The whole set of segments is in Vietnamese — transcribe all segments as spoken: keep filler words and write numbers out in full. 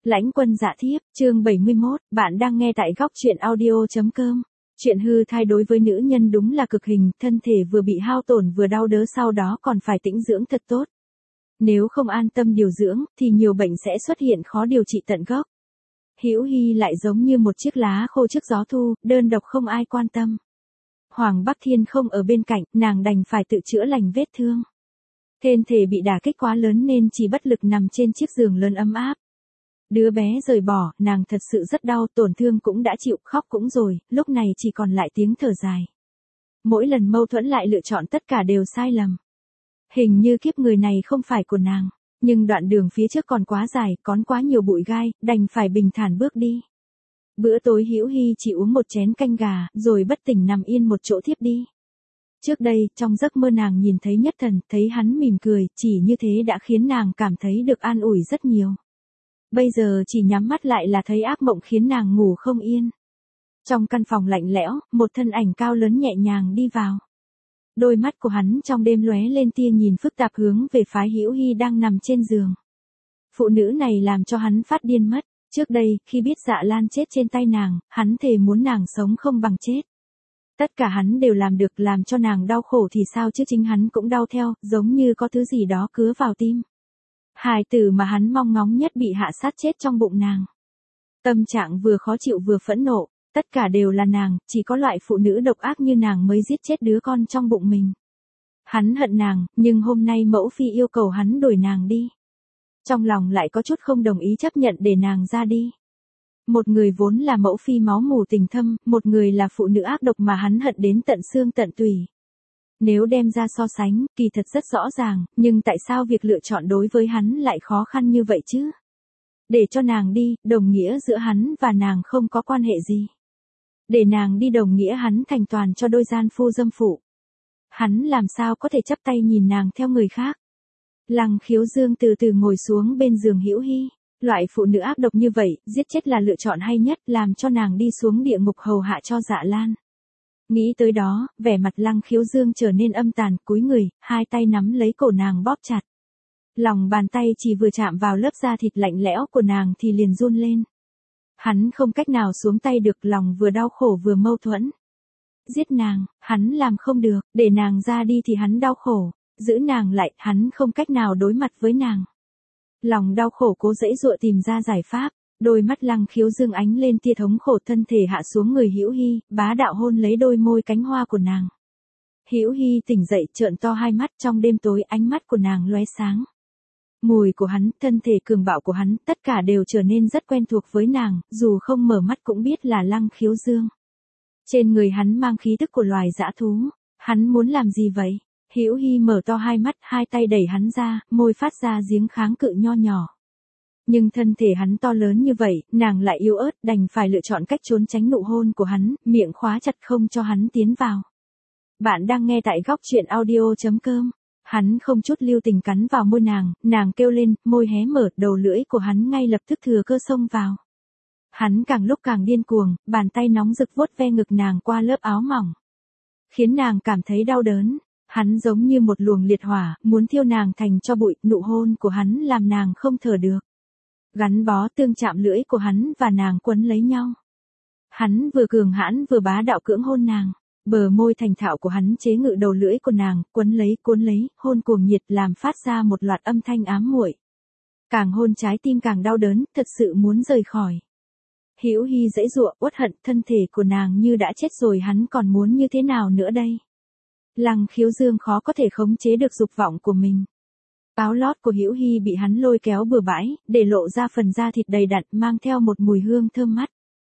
Lãnh Quân Dạ Thiếp, chương bảy mươi mốt, bạn đang nghe tại góc truyện audio.com. Chuyện hư thai đối với nữ nhân đúng là cực hình, thân thể vừa bị hao tổn vừa đau đớn sau đó còn phải tĩnh dưỡng thật tốt. Nếu không an tâm điều dưỡng, thì nhiều bệnh sẽ xuất hiện khó điều trị tận gốc. Hữu Hy lại giống như một chiếc lá khô trước gió thu, đơn độc không ai quan tâm. Hoàng Bắc Thiên không ở bên cạnh, nàng đành phải tự chữa lành vết thương. Thân thể bị đả kích quá lớn nên chỉ bất lực nằm trên chiếc giường lớn ấm áp. Đứa bé rời bỏ, nàng thật sự rất đau, tổn thương cũng đã chịu, khóc cũng rồi, lúc này chỉ còn lại tiếng thở dài. Mỗi lần mâu thuẫn lại lựa chọn tất cả đều sai lầm. Hình như kiếp người này không phải của nàng, nhưng đoạn đường phía trước còn quá dài, còn quá nhiều bụi gai, đành phải bình thản bước đi. Bữa tối Hữu Hy chỉ uống một chén canh gà, rồi bất tỉnh nằm yên một chỗ thiếp đi. Trước đây, trong giấc mơ nàng nhìn thấy Nhất Thần, thấy hắn mỉm cười, chỉ như thế đã khiến nàng cảm thấy được an ủi rất nhiều. Bây giờ chỉ nhắm mắt lại là thấy ác mộng khiến nàng ngủ không yên. Trong căn phòng lạnh lẽo, một thân ảnh cao lớn nhẹ nhàng đi vào. Đôi mắt của hắn trong đêm lóe lên tia nhìn phức tạp hướng về phái Hữu Hy đang nằm trên giường. Phụ nữ này làm cho hắn phát điên mất. Trước đây, khi biết Dạ Lan chết trên tay nàng, hắn thề muốn nàng sống không bằng chết. Tất cả hắn đều làm được, làm cho nàng đau khổ thì sao chứ, chính hắn cũng đau theo, giống như có thứ gì đó cứa vào tim. Hài tử mà hắn mong ngóng nhất bị hạ sát chết trong bụng nàng. Tâm trạng vừa khó chịu vừa phẫn nộ, tất cả đều là nàng, chỉ có loại phụ nữ độc ác như nàng mới giết chết đứa con trong bụng mình. Hắn hận nàng, nhưng hôm nay mẫu phi yêu cầu hắn đuổi nàng đi. Trong lòng lại có chút không đồng ý chấp nhận để nàng ra đi. Một người vốn là mẫu phi máu mù tình thâm, một người là phụ nữ ác độc mà hắn hận đến tận xương tận tủy. Nếu đem ra so sánh, kỳ thật rất rõ ràng, nhưng tại sao việc lựa chọn đối với hắn lại khó khăn như vậy chứ? Để cho nàng đi, đồng nghĩa giữa hắn và nàng không có quan hệ gì. Để nàng đi đồng nghĩa hắn thành toàn cho đôi gian phu dâm phụ. Hắn làm sao có thể chấp tay nhìn nàng theo người khác? Lăng Khiếu Dương từ từ ngồi xuống bên giường Hữu Hy. Loại phụ nữ ác độc như vậy, giết chết là lựa chọn hay nhất, làm cho nàng đi xuống địa ngục hầu hạ cho Dạ Lan. Nghĩ tới đó, vẻ mặt Lăng Khiếu Dương trở nên âm tàn, cúi người, hai tay nắm lấy cổ nàng bóp chặt. Lòng bàn tay chỉ vừa chạm vào lớp da thịt lạnh lẽo của nàng thì liền run lên. Hắn không cách nào xuống tay được, lòng vừa đau khổ vừa mâu thuẫn. Giết nàng, hắn làm không được, để nàng ra đi thì hắn đau khổ, giữ nàng lại, hắn không cách nào đối mặt với nàng. Lòng đau khổ cố giãy giụa tìm ra giải pháp. Đôi mắt Lăng Khiếu Dương ánh lên tia thống khổ, thân thể hạ xuống người Hữu Hy, bá đạo hôn lấy đôi môi cánh hoa của nàng. Hữu Hy tỉnh dậy, trợn to hai mắt, trong đêm tối ánh mắt của nàng lóe sáng. Mùi của hắn, thân thể cường bạo của hắn, tất cả đều trở nên rất quen thuộc với nàng, dù không mở mắt cũng biết là Lăng Khiếu Dương. Trên người hắn mang khí tức của loài dã thú. Hắn muốn làm gì vậy? Hữu Hy mở to hai mắt, hai tay đẩy hắn ra, môi phát ra giếng kháng cự nho nhỏ. Nhưng thân thể hắn to lớn như vậy, nàng lại yếu ớt, đành phải lựa chọn cách trốn tránh nụ hôn của hắn, miệng khóa chặt không cho hắn tiến vào. Bạn đang nghe tại góc truyện audio.com. Hắn không chút lưu tình cắn vào môi nàng, nàng kêu lên, môi hé mở, đầu lưỡi của hắn ngay lập tức thừa cơ xông vào. Hắn càng lúc càng điên cuồng, bàn tay nóng rực vuốt ve ngực nàng qua lớp áo mỏng. Khiến nàng cảm thấy đau đớn. Hắn giống như một luồng liệt hỏa, muốn thiêu nàng thành tro bụi, nụ hôn của hắn làm nàng không thở được. Gắn bó tương chạm lưỡi của hắn và nàng quấn lấy nhau. Hắn vừa cường hãn vừa bá đạo cưỡng hôn nàng, bờ môi thành thạo của hắn chế ngự đầu lưỡi của nàng, quấn lấy, cuốn lấy, hôn cuồng nhiệt làm phát ra một loạt âm thanh ám muội. Càng hôn trái tim càng đau đớn, thật sự muốn rời khỏi. Hữu Hy giãy giụa, uất hận, thân thể của nàng như đã chết rồi, hắn còn muốn như thế nào nữa đây? Lăng Khiếu Dương khó có thể khống chế được dục vọng của mình. Áo lót của Hữu Hy bị hắn lôi kéo bừa bãi, để lộ ra phần da thịt đầy đặn, mang theo một mùi hương thơm mắt.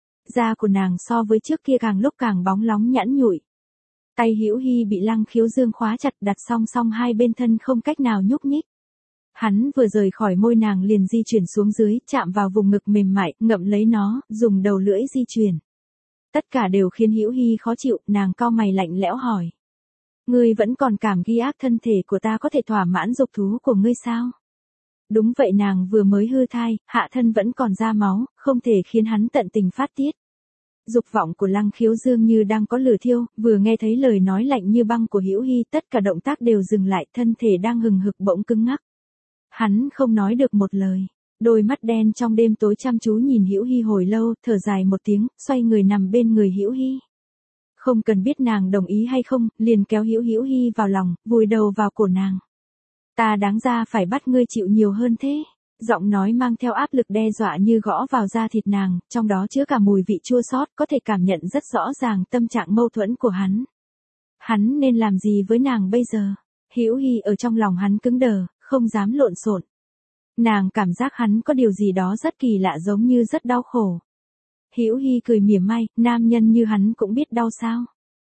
Da của nàng so với trước kia càng lúc càng bóng lóng nhẵn nhụi. Tay Hữu Hy bị Lăng Khiếu Dương khóa chặt, đặt song song hai bên thân không cách nào nhúc nhích. Hắn vừa rời khỏi môi nàng liền di chuyển xuống dưới, chạm vào vùng ngực mềm mại, ngậm lấy nó, dùng đầu lưỡi di chuyển. Tất cả đều khiến Hữu Hy khó chịu, nàng cau mày lạnh lẽo hỏi. Ngươi vẫn còn cảm ghi ác thân thể của ta có thể thỏa mãn dục thú của ngươi sao? Đúng vậy, nàng vừa mới hư thai, hạ thân vẫn còn ra máu, không thể khiến hắn tận tình phát tiết. Dục vọng của Lăng Khiếu Dương như đang có lửa thiêu, vừa nghe thấy lời nói lạnh như băng của Hữu Hy, tất cả động tác đều dừng lại, thân thể đang hừng hực bỗng cứng ngắc. Hắn không nói được một lời. Đôi mắt đen trong đêm tối chăm chú nhìn Hữu Hi hồi lâu, thở dài một tiếng, xoay người nằm bên người Hữu Hi. Không cần biết nàng đồng ý hay không, liền kéo Hữu Hữu Hi vào lòng, vùi đầu vào cổ nàng. Ta đáng ra phải bắt ngươi chịu nhiều hơn thế. Giọng nói mang theo áp lực đe dọa như gõ vào da thịt nàng, trong đó chứa cả mùi vị chua xót, có thể cảm nhận rất rõ ràng tâm trạng mâu thuẫn của hắn. Hắn nên làm gì với nàng bây giờ? Hữu Hi ở trong lòng hắn cứng đờ, không dám lộn xộn. Nàng cảm giác hắn có điều gì đó rất kỳ lạ, giống như rất đau khổ. Hữu Hi cười mỉa mai, nam nhân như hắn cũng biết đau sao?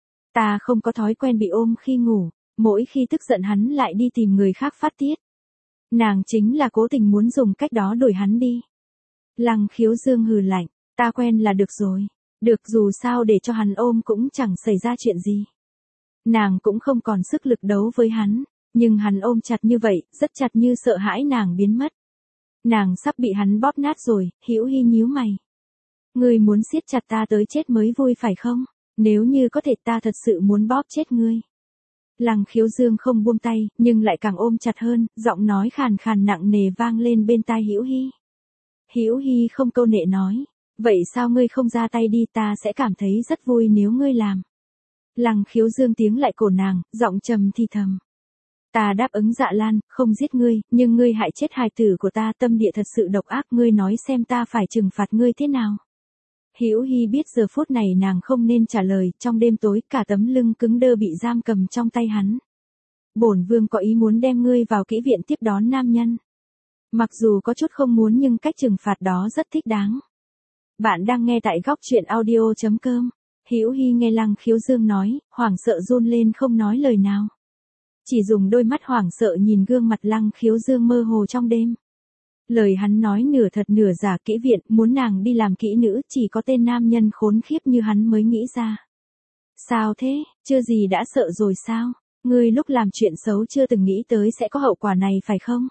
Ta không có thói quen bị ôm khi ngủ, mỗi khi tức giận hắn lại đi tìm người khác phát tiết. Nàng chính là cố tình muốn dùng cách đó đuổi hắn đi. Lăng Khiếu Dương hừ lạnh, ta quen là được rồi. Được, dù sao để cho hắn ôm cũng chẳng xảy ra chuyện gì. Nàng cũng không còn sức lực đấu với hắn, nhưng hắn ôm chặt như vậy, rất chặt như sợ hãi nàng biến mất. Nàng sắp bị hắn bóp nát rồi. Hữu Hi nhíu mày. Ngươi muốn siết chặt ta tới chết mới vui phải không? Nếu như có thể ta thật sự muốn bóp chết ngươi. Lăng Khiếu Dương không buông tay, nhưng lại càng ôm chặt hơn, giọng nói khàn khàn nặng nề vang lên bên tai Hữu Hi. Hữu Hi không câu nệ nói, vậy sao ngươi không ra tay đi, ta sẽ cảm thấy rất vui nếu ngươi làm. Lăng Khiếu Dương tiếng lại cổ nàng, giọng trầm thì thầm. Ta đáp ứng Dạ Lan, không giết ngươi, nhưng ngươi hại chết hài tử của ta, tâm địa thật sự độc ác, ngươi nói xem ta phải trừng phạt ngươi thế nào. Hữu Hi biết giờ phút này nàng không nên trả lời, trong đêm tối cả tấm lưng cứng đơ bị giam cầm trong tay hắn. Bổn vương có ý muốn đem ngươi vào kỹ viện tiếp đón nam nhân. Mặc dù có chút không muốn nhưng cách trừng phạt đó rất thích đáng. Bạn đang nghe tại góc truyện audio chấm com. Hữu Hi nghe Lăng Khiếu Dương nói, hoảng sợ run lên không nói lời nào. Chỉ dùng đôi mắt hoảng sợ nhìn gương mặt Lăng Khiếu Dương mơ hồ trong đêm. Lời hắn nói nửa thật nửa giả, kỹ viện, muốn nàng đi làm kỹ nữ, chỉ có tên nam nhân khốn khiếp như hắn mới nghĩ ra. Sao thế, chưa gì đã sợ rồi sao? Ngươi lúc làm chuyện xấu chưa từng nghĩ tới sẽ có hậu quả này phải không?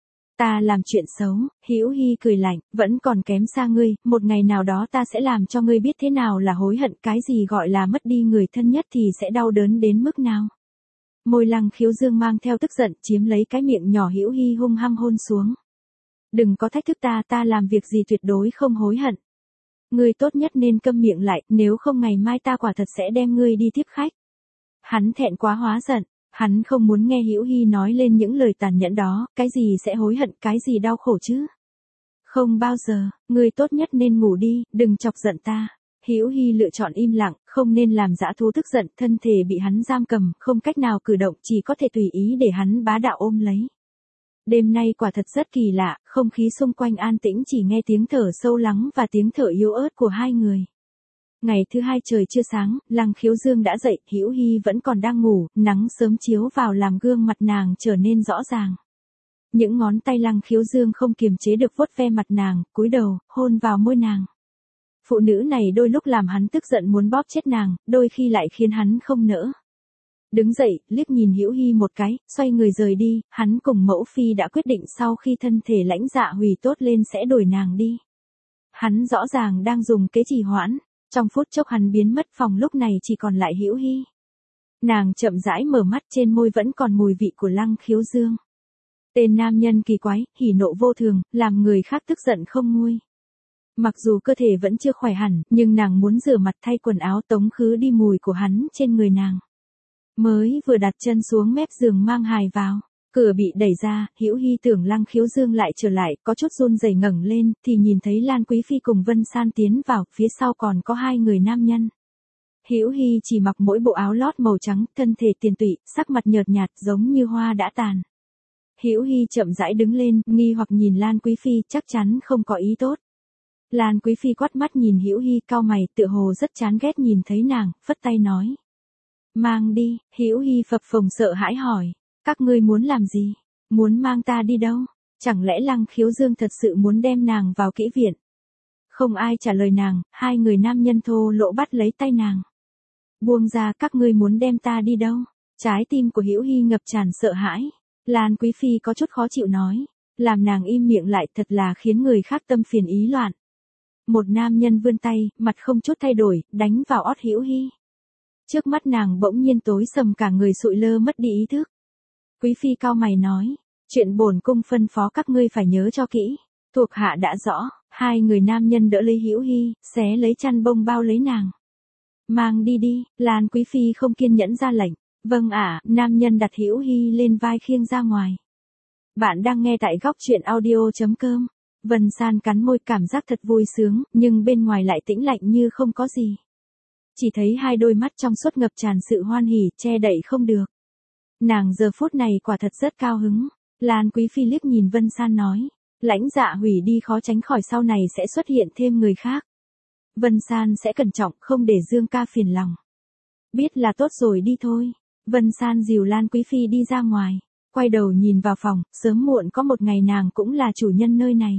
Ta làm chuyện xấu, Hữu Hi cười lạnh, vẫn còn kém xa ngươi, một ngày nào đó ta sẽ làm cho ngươi biết thế nào là hối hận, cái gì gọi là mất đi người thân nhất thì sẽ đau đớn đến mức nào. Môi Lăng Khiếu Dương mang theo tức giận, chiếm lấy cái miệng nhỏ Hữu Hi hung hăng hôn xuống. Đừng có thách thức ta, ta làm việc gì tuyệt đối không hối hận. Ngươi tốt nhất nên câm miệng lại, nếu không ngày mai ta quả thật sẽ đem ngươi đi tiếp khách. Hắn thẹn quá hóa giận, hắn không muốn nghe Hữu Hi nói lên những lời tàn nhẫn đó, cái gì sẽ hối hận, cái gì đau khổ chứ? Không bao giờ, ngươi tốt nhất nên ngủ đi, đừng chọc giận ta. Hữu Hi lựa chọn im lặng, không nên làm dã thú tức giận, thân thể bị hắn giam cầm, không cách nào cử động, chỉ có thể tùy ý để hắn bá đạo ôm lấy. Đêm nay quả thật rất kỳ lạ, không khí xung quanh an tĩnh, chỉ nghe tiếng thở sâu lắng và tiếng thở yếu ớt của hai người. Ngày thứ hai trời chưa sáng, Lăng Khiếu Dương đã dậy, Hữu Hi vẫn còn đang ngủ, nắng sớm chiếu vào làm gương mặt nàng trở nên rõ ràng. Những ngón tay Lăng Khiếu Dương không kiềm chế được vuốt ve mặt nàng, cúi đầu, hôn vào môi nàng. Phụ nữ này đôi lúc làm hắn tức giận muốn bóp chết nàng, đôi khi lại khiến hắn không nỡ. Đứng dậy, liếc nhìn Hữu Hi một cái, xoay người rời đi, hắn cùng mẫu phi đã quyết định sau khi thân thể Lãnh Dạ hủy tốt lên sẽ đuổi nàng đi. Hắn rõ ràng đang dùng kế trì hoãn, trong phút chốc hắn biến mất, phòng lúc này chỉ còn lại Hữu Hi. Nàng chậm rãi mở mắt, trên môi vẫn còn mùi vị của Lăng Khiếu Dương. Tên nam nhân kỳ quái, hỉ nộ vô thường, làm người khác tức giận không nguôi. Mặc dù cơ thể vẫn chưa khỏe hẳn, nhưng nàng muốn rửa mặt thay quần áo tống khứ đi mùi của hắn trên người nàng. Mới vừa đặt chân xuống mép giường mang hài vào, cửa bị đẩy ra, Hữu Hi tưởng Lăng Khiếu Dương lại trở lại, có chút run rẩy ngẩng lên, thì nhìn thấy Lan Quý Phi cùng Vân San tiến vào, phía sau còn có hai người nam nhân. Hữu Hi chỉ mặc mỗi bộ áo lót màu trắng, thân thể tiền tụy, sắc mặt nhợt nhạt giống như hoa đã tàn. Hữu Hi chậm rãi đứng lên, nghi hoặc nhìn Lan Quý Phi, chắc chắn không có ý tốt. Lan Quý Phi quát mắt nhìn Hữu Hi, cau mày, tựa hồ rất chán ghét nhìn thấy nàng, phất tay nói. Mang đi. Hữu Hi phập phồng sợ hãi hỏi, các ngươi muốn làm gì? Muốn mang ta đi đâu? Chẳng lẽ Lăng Khiếu Dương thật sự muốn đem nàng vào kỹ viện? Không ai trả lời nàng, hai người nam nhân thô lỗ bắt lấy tay nàng. Buông ra, các ngươi muốn đem ta đi đâu? Trái tim của Hữu Hi ngập tràn sợ hãi. Lan Quý Phi có chút khó chịu nói, làm nàng im miệng lại, thật là khiến người khác tâm phiền ý loạn. Một nam nhân vươn tay, mặt không chút thay đổi, đánh vào ót Hữu Hi. Trước mắt nàng bỗng nhiên tối sầm, cả người sụi lơ mất đi ý thức. Quý Phi cau mày nói, chuyện bổn cung phân phó các ngươi phải nhớ cho kỹ. Thuộc hạ đã rõ, hai người nam nhân đỡ lấy Hữu Hi, xé lấy chăn bông bao lấy nàng. Mang đi đi, Lan Quý Phi không kiên nhẫn ra lệnh. Vâng ạ, nam nhân đặt Hữu Hi lên vai khiêng ra ngoài. Bạn đang nghe tại góc truyện audio.com. Vân San cắn môi cảm giác thật vui sướng, nhưng bên ngoài lại tĩnh lạnh như không có gì. Chỉ thấy hai đôi mắt trong suốt ngập tràn sự hoan hỉ, che đậy không được. Nàng giờ phút này quả thật rất cao hứng. Lan Quý Phi liếc nhìn Vân San nói. Lãnh Dạ hủy đi khó tránh khỏi sau này sẽ xuất hiện thêm người khác. Vân San sẽ cẩn trọng không để Dương ca phiền lòng. Biết là tốt rồi đi thôi. Vân San dìu Lan Quý Phi đi ra ngoài. Quay đầu nhìn vào phòng, sớm muộn có một ngày nàng cũng là chủ nhân nơi này.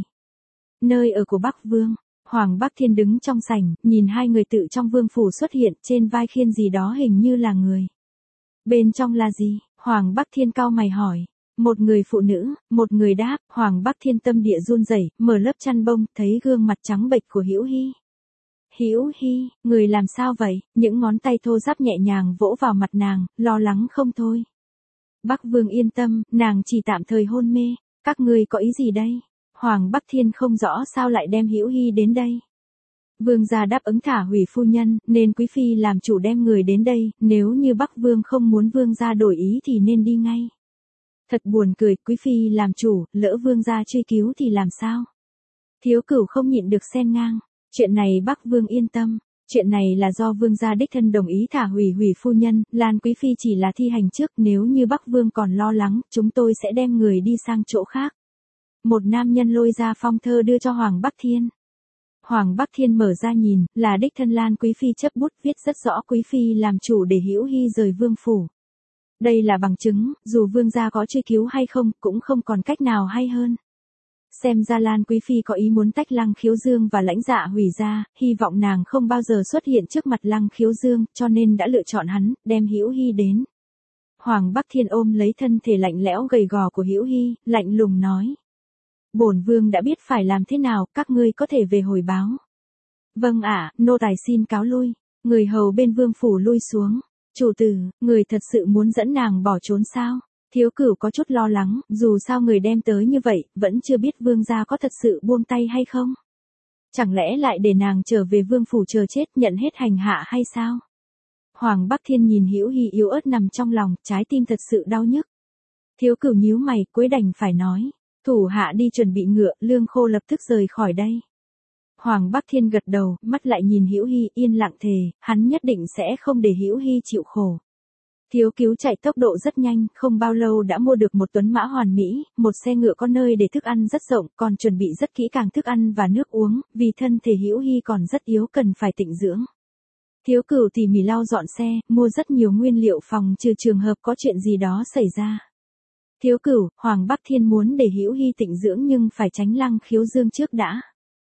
Nơi ở của Bắc Vương. Hoàng Bắc Thiên đứng trong sảnh, nhìn hai người tự trong vương phủ xuất hiện, trên vai khiên gì đó hình như là người. Bên trong là gì? Hoàng Bắc Thiên cau mày hỏi. Một người phụ nữ, một người đáp, Hoàng Bắc Thiên tâm địa run rẩy, mở lớp chăn bông, thấy gương mặt trắng bệch của Hữu Hi. Hữu Hi, người làm sao vậy? Những ngón tay thô ráp nhẹ nhàng vỗ vào mặt nàng, lo lắng không thôi. Bắc Vương yên tâm, nàng chỉ tạm thời hôn mê. Các ngươi có ý gì đây? Hoàng Bắc Thiên không rõ sao lại đem Hữu Hi đến đây. Vương gia đáp ứng thả hủy phu nhân, nên Quý Phi làm chủ đem người đến đây, nếu như Bắc Vương không muốn Vương gia đổi ý thì nên đi ngay. Thật buồn cười, Quý Phi làm chủ, lỡ Vương gia truy cứu thì làm sao? Thiếu Cửu không nhịn được xen ngang. Chuyện này Bắc Vương yên tâm. Chuyện này là do Vương gia đích thân đồng ý thả hủy hủy phu nhân, Lan Quý Phi chỉ là thi hành trước, nếu như Bắc Vương còn lo lắng, chúng tôi sẽ đem người đi sang chỗ khác. Một nam nhân lôi ra phong thơ đưa cho Hoàng Bắc Thiên. Hoàng Bắc Thiên mở ra nhìn, là đích thân Lan Quý Phi chấp bút viết rất rõ Quý Phi làm chủ để Hữu Hi rời vương phủ. Đây là bằng chứng, dù Vương gia có truy cứu hay không, cũng không còn cách nào hay hơn. Xem ra Lan Quý Phi có ý muốn tách Lăng Khiếu Dương và Lãnh Dạ hủy ra, hy vọng nàng không bao giờ xuất hiện trước mặt Lăng Khiếu Dương, cho nên đã lựa chọn hắn, đem Hữu Hi đến. Hoàng Bắc Thiên ôm lấy thân thể lạnh lẽo gầy gò của Hữu Hi, lạnh lùng nói. Bổn Vương đã biết phải làm thế nào, các ngươi có thể về hồi báo. Vâng ạ, nô tài xin cáo lui. Người hầu bên vương phủ lui xuống. Chủ tử, người thật sự muốn dẫn nàng bỏ trốn sao? Thiếu Cửu có chút lo lắng, dù sao người đem tới như vậy, vẫn chưa biết Vương gia có thật sự buông tay hay không? Chẳng lẽ lại để nàng trở về vương phủ chờ chết nhận hết hành hạ hay sao? Hoàng Bắc Thiên nhìn Hữu Hi yếu ớt nằm trong lòng, trái tim thật sự đau nhức. Thiếu Cửu nhíu mày, cuối đành phải nói. Thủ hạ đi chuẩn bị ngựa, Lương Khô lập tức rời khỏi đây. Hoàng Bắc Thiên gật đầu, mắt lại nhìn Hữu Hi, yên lặng thề, hắn nhất định sẽ không để Hữu Hi chịu khổ. Thiếu Cứu chạy tốc độ rất nhanh, không bao lâu đã mua được một tuấn mã hoàn mỹ, một xe ngựa có nơi để thức ăn rất rộng, còn chuẩn bị rất kỹ càng thức ăn và nước uống, vì thân thể Hữu Hi còn rất yếu cần phải tịnh dưỡng. Thiếu Cửu tỉ mỉ lau dọn xe, mua rất nhiều nguyên liệu phòng trừ trường hợp có chuyện gì đó xảy ra. Thiếu Cửu, Hoàng Bắc Thiên muốn để Hữu Hi tịnh dưỡng nhưng phải tránh Lăng Khiếu Dương trước đã.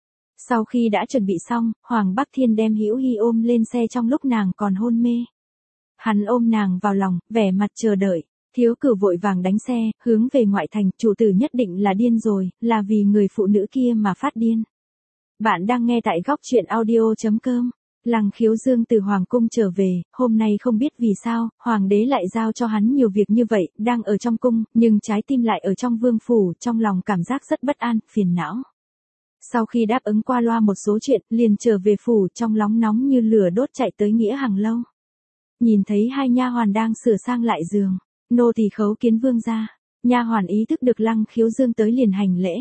Sau khi đã chuẩn bị xong, Hoàng Bắc Thiên đem Hữu Hi ôm lên xe trong lúc nàng còn hôn mê. Hắn ôm nàng vào lòng, vẻ mặt chờ đợi. Thiếu Cửu vội vàng đánh xe, hướng về ngoại thành, chủ tử nhất định là điên rồi, là vì người phụ nữ kia mà phát điên. Bạn đang nghe tại góc truyện audio.com. Lăng Khiếu Dương từ Hoàng cung trở về, hôm nay không biết vì sao, Hoàng đế lại giao cho hắn nhiều việc như vậy, đang ở trong cung, nhưng trái tim lại ở trong vương phủ, trong lòng cảm giác rất bất an, phiền não. Sau khi đáp ứng qua loa một số chuyện, liền trở về phủ, trong nóng nóng như lửa đốt chạy tới Nghĩa Hằng lâu. Nhìn thấy hai nha hoàn đang sửa sang lại giường, nô tỳ khấu kiến vương gia. Nha hoàn ý thức được Lăng Khiếu Dương tới liền hành lễ.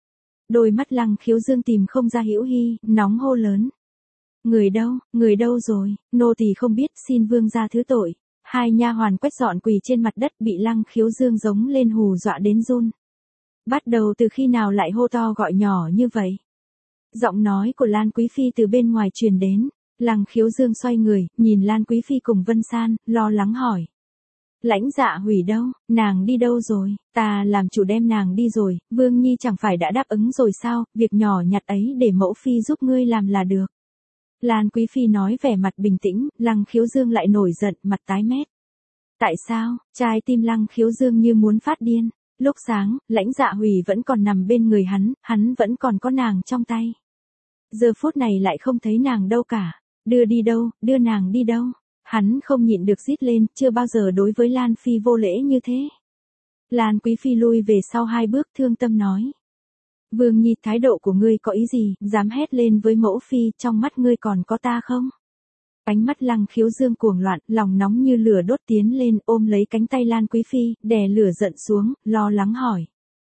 Đôi mắt Lăng Khiếu Dương tìm không ra Hữu Hi, nóng hô lớn. Người đâu, người đâu rồi, nô tỳ không biết, xin vương gia thứ tội. Hai nha hoàn quét dọn quỳ trên mặt đất bị Lăng Khiếu Dương giống lên hù dọa đến run. Bắt đầu từ khi nào lại hô to gọi nhỏ như vậy? Giọng nói của Lan Quý Phi từ bên ngoài truyền đến. Lăng Khiếu Dương xoay người, nhìn Lan Quý Phi cùng Vân San, lo lắng hỏi. Lãnh Dạ hủy đâu, nàng đi đâu rồi, ta làm chủ đem nàng đi rồi, Vương Nhi chẳng phải đã đáp ứng rồi sao, việc nhỏ nhặt ấy để mẫu phi giúp ngươi làm là được. Lan Quý Phi nói vẻ mặt bình tĩnh, Lăng Khiếu Dương lại nổi giận, mặt tái mét. Tại sao, trái tim Lăng Khiếu Dương như muốn phát điên, lúc sáng, Lãnh Dạ hủy vẫn còn nằm bên người hắn, hắn vẫn còn có nàng trong tay. Giờ phút này lại không thấy nàng đâu cả, đưa đi đâu, đưa nàng đi đâu, hắn không nhịn được rít lên, chưa bao giờ đối với Lan Phi vô lễ như thế. Lan Quý Phi lui về sau hai bước thương tâm nói. Vương Nhi, thái độ của ngươi có ý gì, dám hét lên với mẫu phi, trong mắt ngươi còn có ta không? Ánh mắt Lăng Khiếu Dương cuồng loạn, lòng nóng như lửa đốt tiến lên, ôm lấy cánh tay Lan Quý Phi, đè lửa giận xuống, lo lắng hỏi.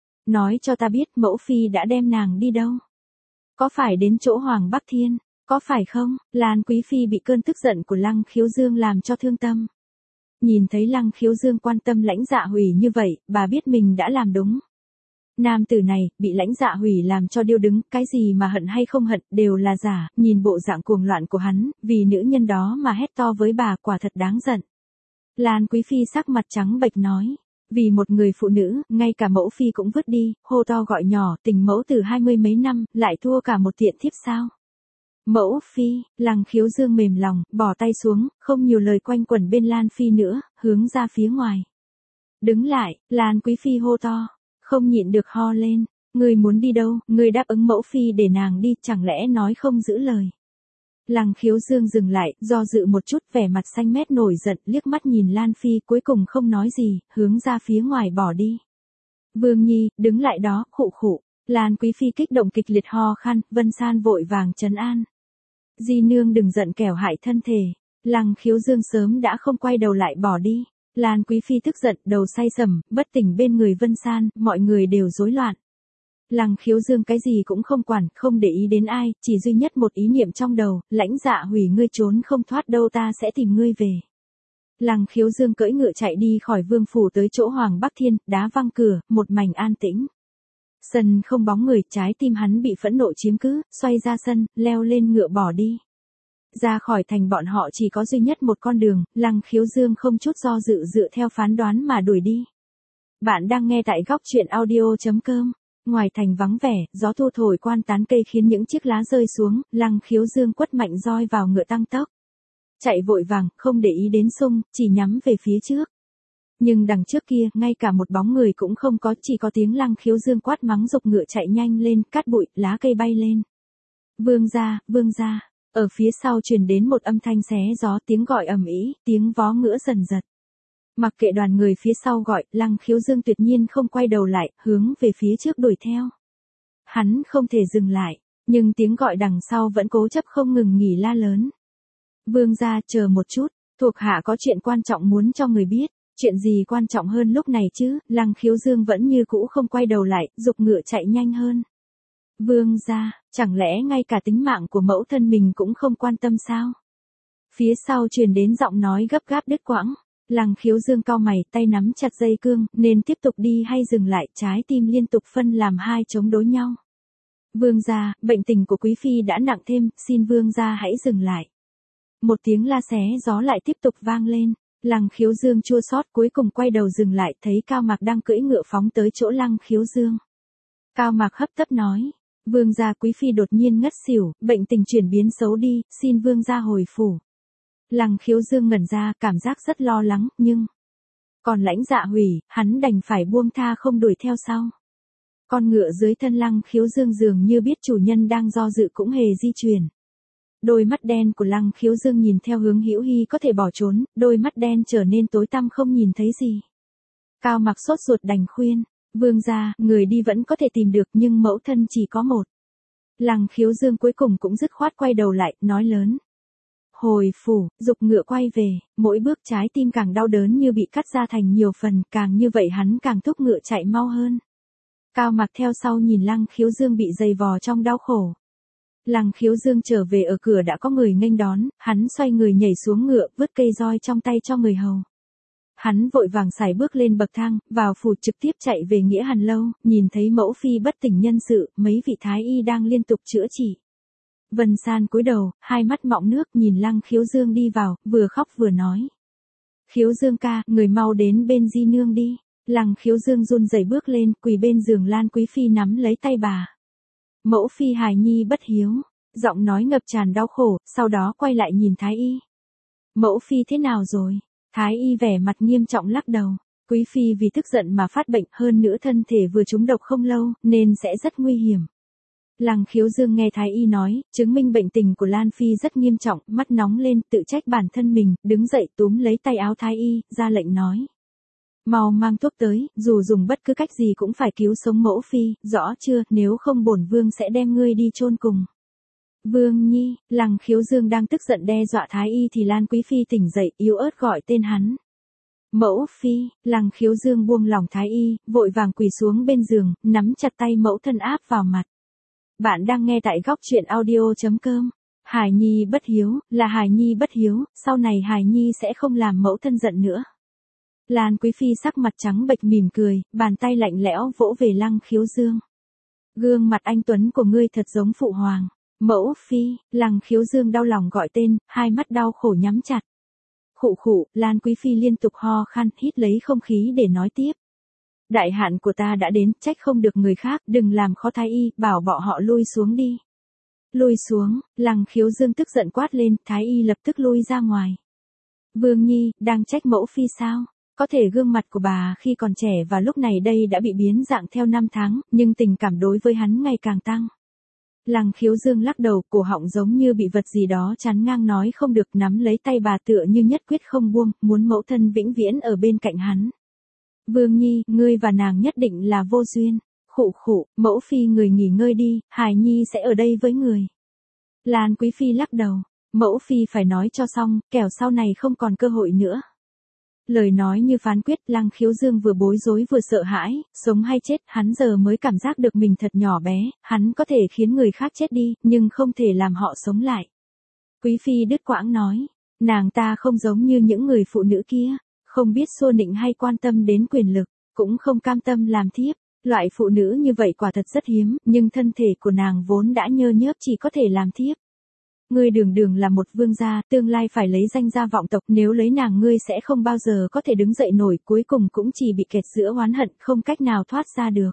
Nói cho ta biết mẫu phi đã đem nàng đi đâu? Có phải đến chỗ Hoàng Bắc Thiên? Có phải không? Lan Quý Phi bị cơn tức giận của Lăng Khiếu Dương làm cho thương tâm. Nhìn thấy Lăng Khiếu Dương quan tâm Lãnh Dạ Hủy như vậy, bà biết mình đã làm đúng. Nam tử này, bị Lãnh Dạ Hủy làm cho điêu đứng, cái gì mà hận hay không hận, đều là giả, nhìn bộ dạng cuồng loạn của hắn, vì nữ nhân đó mà hét to với bà, quả thật đáng giận. Lan Quý Phi sắc mặt trắng bệch nói, vì một người phụ nữ, ngay cả mẫu phi cũng vứt đi, hô to gọi nhỏ, tình mẫu từ hai mươi mấy năm, lại thua cả một tiện thiếp sao? Mẫu phi, Lăng Khiếu Dương mềm lòng, bỏ tay xuống, không nhiều lời quanh quẩn bên Lan Phi nữa, hướng ra phía ngoài. Đứng lại, Lan Quý Phi hô to, không nhịn được ho lên, ngươi muốn đi đâu, ngươi đáp ứng mẫu phi để nàng đi, chẳng lẽ nói không giữ lời. Lăng Khiếu Dương dừng lại, do dự một chút, vẻ mặt xanh mét nổi giận, liếc mắt nhìn Lan Phi, cuối cùng không nói gì, hướng ra phía ngoài bỏ đi. Vương Nhi, đứng lại đó, khụ khụ. Lan Quý Phi kích động kịch liệt ho khan, Vân San vội vàng trấn an. Di nương đừng giận kẻo hại thân thể. Lăng Khiếu Dương sớm đã không quay đầu lại bỏ đi. Lan Quý Phi tức giận, đầu say sầm, bất tỉnh bên người Vân San, mọi người đều rối loạn. Lăng Khiếu Dương cái gì cũng không quản, không để ý đến ai, chỉ duy nhất một ý niệm trong đầu, Lãnh Dạ Hủy ngươi trốn không thoát đâu, ta sẽ tìm ngươi về. Lăng Khiếu Dương cưỡi ngựa chạy đi khỏi vương phủ tới chỗ Hoàng Bắc Thiên, đá văng cửa, một mảnh an tĩnh. Sân không bóng người, trái tim hắn bị phẫn nộ chiếm cứ, xoay ra sân, leo lên ngựa bỏ đi. Ra khỏi thành bọn họ chỉ có duy nhất một con đường, Lăng Khiếu Dương không chút do dự dựa theo phán đoán mà đuổi đi. Bạn đang nghe tại góc truyện audio chấm com. Ngoài thành vắng vẻ, gió thu thổi quan tán cây khiến những chiếc lá rơi xuống, Lăng Khiếu Dương quất mạnh roi vào ngựa tăng tốc. Chạy vội vàng, không để ý đến xung, chỉ nhắm về phía trước. Nhưng đằng trước kia, ngay cả một bóng người cũng không có, chỉ có tiếng Lăng Khiếu Dương quát mắng giục ngựa chạy nhanh lên, cát bụi, lá cây bay lên. Vương gia, vương gia, ở phía sau truyền đến một âm thanh xé gió, tiếng gọi ầm ĩ, tiếng vó ngựa dần giật. Mặc kệ đoàn người phía sau gọi, Lăng Khiếu Dương tuyệt nhiên không quay đầu lại, hướng về phía trước đuổi theo. Hắn không thể dừng lại, nhưng tiếng gọi đằng sau vẫn cố chấp không ngừng nghỉ la lớn. Vương gia, chờ một chút, thuộc hạ có chuyện quan trọng muốn cho người biết. Chuyện gì quan trọng hơn lúc này chứ? Lăng Khiếu Dương vẫn như cũ không quay đầu lại, giục ngựa chạy nhanh hơn. Vương gia, chẳng lẽ ngay cả tính mạng của mẫu thân mình cũng không quan tâm sao? Phía sau truyền đến giọng nói gấp gáp đứt quãng. Lăng Khiếu Dương cau mày, tay nắm chặt dây cương, nên tiếp tục đi hay dừng lại, trái tim liên tục phân làm hai chống đối nhau. Vương gia, bệnh tình của quý phi đã nặng thêm, xin vương gia hãy dừng lại. Một tiếng la xé gió lại tiếp tục vang lên. Lăng Khiếu Dương chua xót cuối cùng quay đầu dừng lại, thấy Cao Mạc đang cưỡi ngựa phóng tới chỗ Lăng Khiếu Dương. Cao Mạc hấp tấp nói, vương gia quý phi đột nhiên ngất xỉu, bệnh tình chuyển biến xấu đi, xin vương gia hồi phủ. Lăng Khiếu Dương ngẩn ra, cảm giác rất lo lắng, nhưng... Còn Lãnh Dạ Hủy, hắn đành phải buông tha không đuổi theo sau. Con ngựa dưới thân Lăng Khiếu Dương dường như biết chủ nhân đang do dự cũng hề di chuyển. Đôi mắt đen của Lăng Khiếu Dương nhìn theo hướng Hữu Hy có thể bỏ trốn, đôi mắt đen trở nên tối tăm không nhìn thấy gì. Cao Mạc sốt ruột đành khuyên, vương gia, người đi vẫn có thể tìm được nhưng mẫu thân chỉ có một. Lăng Khiếu Dương cuối cùng cũng dứt khoát quay đầu lại, nói lớn. Hồi phủ, giục ngựa quay về, mỗi bước trái tim càng đau đớn như bị cắt ra thành nhiều phần, càng như vậy hắn càng thúc ngựa chạy mau hơn. Cao Mạc theo sau nhìn Lăng Khiếu Dương bị dày vò trong đau khổ. Lăng Khiếu Dương trở về ở cửa đã có người nghênh đón, hắn xoay người nhảy xuống ngựa, vứt cây roi trong tay cho người hầu. Hắn vội vàng sải bước lên bậc thang, vào phủ trực tiếp chạy về Nghĩa Hàn lâu, nhìn thấy mẫu phi bất tỉnh nhân sự, mấy vị thái y đang liên tục chữa trị. Vân San cúi đầu, hai mắt mọng nước nhìn Lăng Khiếu Dương đi vào, vừa khóc vừa nói. Khiếu Dương ca, người mau đến bên di nương đi. Lăng Khiếu Dương run rẩy bước lên, quỳ bên giường Lan Quý Phi nắm lấy tay bà. Mẫu phi hài nhi bất hiếu, giọng nói ngập tràn đau khổ, sau đó quay lại nhìn Thái y. Mẫu phi thế nào rồi? Thái y vẻ mặt nghiêm trọng lắc đầu. Quý phi vì tức giận mà phát bệnh, hơn nữa thân thể vừa trúng độc không lâu, nên sẽ rất nguy hiểm. Lăng Khiếu Dương nghe Thái y nói, chứng minh bệnh tình của Lan Phi rất nghiêm trọng, mắt nóng lên, tự trách bản thân mình, đứng dậy túm lấy tay áo Thái y, ra lệnh nói. Mau mang thuốc tới, dù dùng bất cứ cách gì cũng phải cứu sống mẫu phi, rõ chưa, nếu không bổn vương sẽ đem ngươi đi chôn cùng. Vương Nhi, Lăng Khiếu Dương đang tức giận đe dọa Thái Y thì Lan Quý Phi tỉnh dậy, yếu ớt gọi tên hắn. Mẫu Phi, Lăng Khiếu Dương buông lỏng Thái Y, vội vàng quỳ xuống bên giường, nắm chặt tay mẫu thân áp vào mặt. Bạn đang nghe tại góc truyện audio.com. Hải Nhi bất hiếu, là Hải Nhi bất hiếu, sau này Hải Nhi sẽ không làm mẫu thân giận nữa. Lan Quý Phi sắc mặt trắng bệch mỉm cười, bàn tay lạnh lẽo vỗ về Lăng Khiếu Dương. Gương mặt anh tuấn của ngươi thật giống phụ hoàng. Mẫu Phi, Lăng Khiếu Dương đau lòng gọi tên, hai mắt đau khổ nhắm chặt. Khụ khụ, Lan Quý Phi liên tục ho khan, hít lấy không khí để nói tiếp. Đại hạn của ta đã đến, trách không được người khác, đừng làm khó Thái Y, bảo bọn họ lui xuống đi. Lui xuống, Lăng Khiếu Dương tức giận quát lên, Thái Y lập tức lui ra ngoài. Vương Nhi, đang trách mẫu Phi sao? Có thể gương mặt của bà khi còn trẻ và lúc này đây đã bị biến dạng theo năm tháng, nhưng tình cảm đối với hắn ngày càng tăng. Lăng Khiếu Dương lắc đầu, cổ họng giống như bị vật gì đó chắn ngang nói không được, nắm lấy tay bà tựa như nhất quyết không buông, muốn mẫu thân vĩnh viễn ở bên cạnh hắn. Vương Nhi, ngươi và nàng nhất định là vô duyên. Khụ khụ, mẫu Phi người nghỉ ngơi đi, Hải Nhi sẽ ở đây với người. Lan Quý Phi lắc đầu, mẫu Phi phải nói cho xong, kẻo sau này không còn cơ hội nữa. Lời nói như phán quyết, Lăng Khiếu Dương vừa bối rối vừa sợ hãi, sống hay chết, hắn giờ mới cảm giác được mình thật nhỏ bé, hắn có thể khiến người khác chết đi, nhưng không thể làm họ sống lại. Quý Phi đứt quãng nói, nàng ta không giống như những người phụ nữ kia, không biết xô nịnh hay quan tâm đến quyền lực, cũng không cam tâm làm thiếp. Loại phụ nữ như vậy quả thật rất hiếm, nhưng thân thể của nàng vốn đã nhơ nhớp chỉ có thể làm thiếp. Ngươi đường đường là một vương gia, tương lai phải lấy danh gia vọng tộc, nếu lấy nàng ngươi sẽ không bao giờ có thể đứng dậy nổi, cuối cùng cũng chỉ bị kẹt giữa oán hận, không cách nào thoát ra được.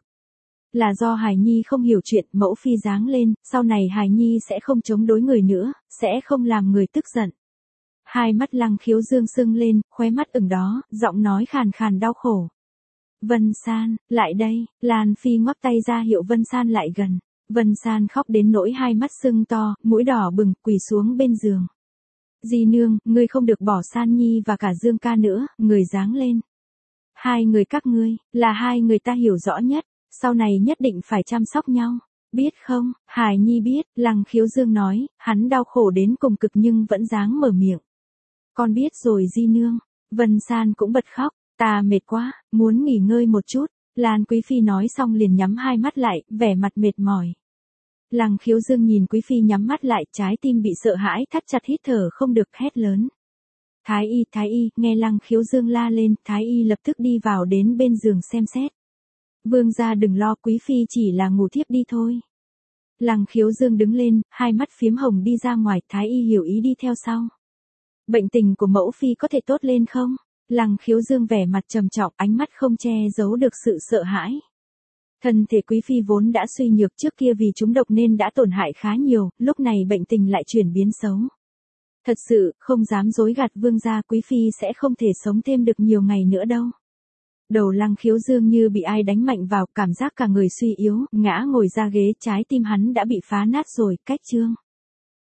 Là do Hải Nhi không hiểu chuyện, mẫu Phi giáng lên, sau này Hải Nhi sẽ không chống đối người nữa, sẽ không làm người tức giận. Hai mắt Lăng Khiếu Dương sưng lên, khóe mắt ửng đó, giọng nói khàn khàn đau khổ. Vân San, lại đây, Lan Phi ngoắc tay ra hiệu Vân San lại gần. Vân San khóc đến nỗi hai mắt sưng to, mũi đỏ bừng, quỳ xuống bên giường. Di nương, ngươi không được bỏ San Nhi và cả Dương ca nữa, người giáng lên. Hai người các ngươi, là hai người ta hiểu rõ nhất, sau này nhất định phải chăm sóc nhau. Biết không, Hải Nhi biết, Lăng Khiếu Dương nói, hắn đau khổ đến cùng cực nhưng vẫn dáng mở miệng. Con biết rồi Di nương. Vân San cũng bật khóc, ta mệt quá, muốn nghỉ ngơi một chút. Lan Quý Phi nói xong liền nhắm hai mắt lại, vẻ mặt mệt mỏi. Lăng Khiếu Dương nhìn Quý Phi nhắm mắt lại, trái tim bị sợ hãi thắt chặt, hít thở không được, hét lớn. Thái Y, Thái Y, nghe Lăng Khiếu Dương la lên, Thái Y lập tức đi vào đến bên giường xem xét. Vương gia đừng lo, Quý Phi chỉ là ngủ thiếp đi thôi. Lăng Khiếu Dương đứng lên, hai mắt phiếm hồng đi ra ngoài, Thái Y hiểu ý đi theo sau. Bệnh tình của mẫu Phi có thể tốt lên không? Lăng Khiếu Dương vẻ mặt trầm trọng, ánh mắt không che giấu được sự sợ hãi. Thân thể Quý Phi vốn đã suy nhược, trước kia vì trúng độc nên đã tổn hại khá nhiều, lúc này bệnh tình lại chuyển biến xấu. Thật sự, không dám dối gạt vương gia, Quý Phi sẽ không thể sống thêm được nhiều ngày nữa đâu. Đầu Lăng Khiếu Dương như bị ai đánh mạnh vào, cảm giác cả người suy yếu, ngã ngồi ra ghế, trái tim hắn đã bị phá nát rồi, cách chương.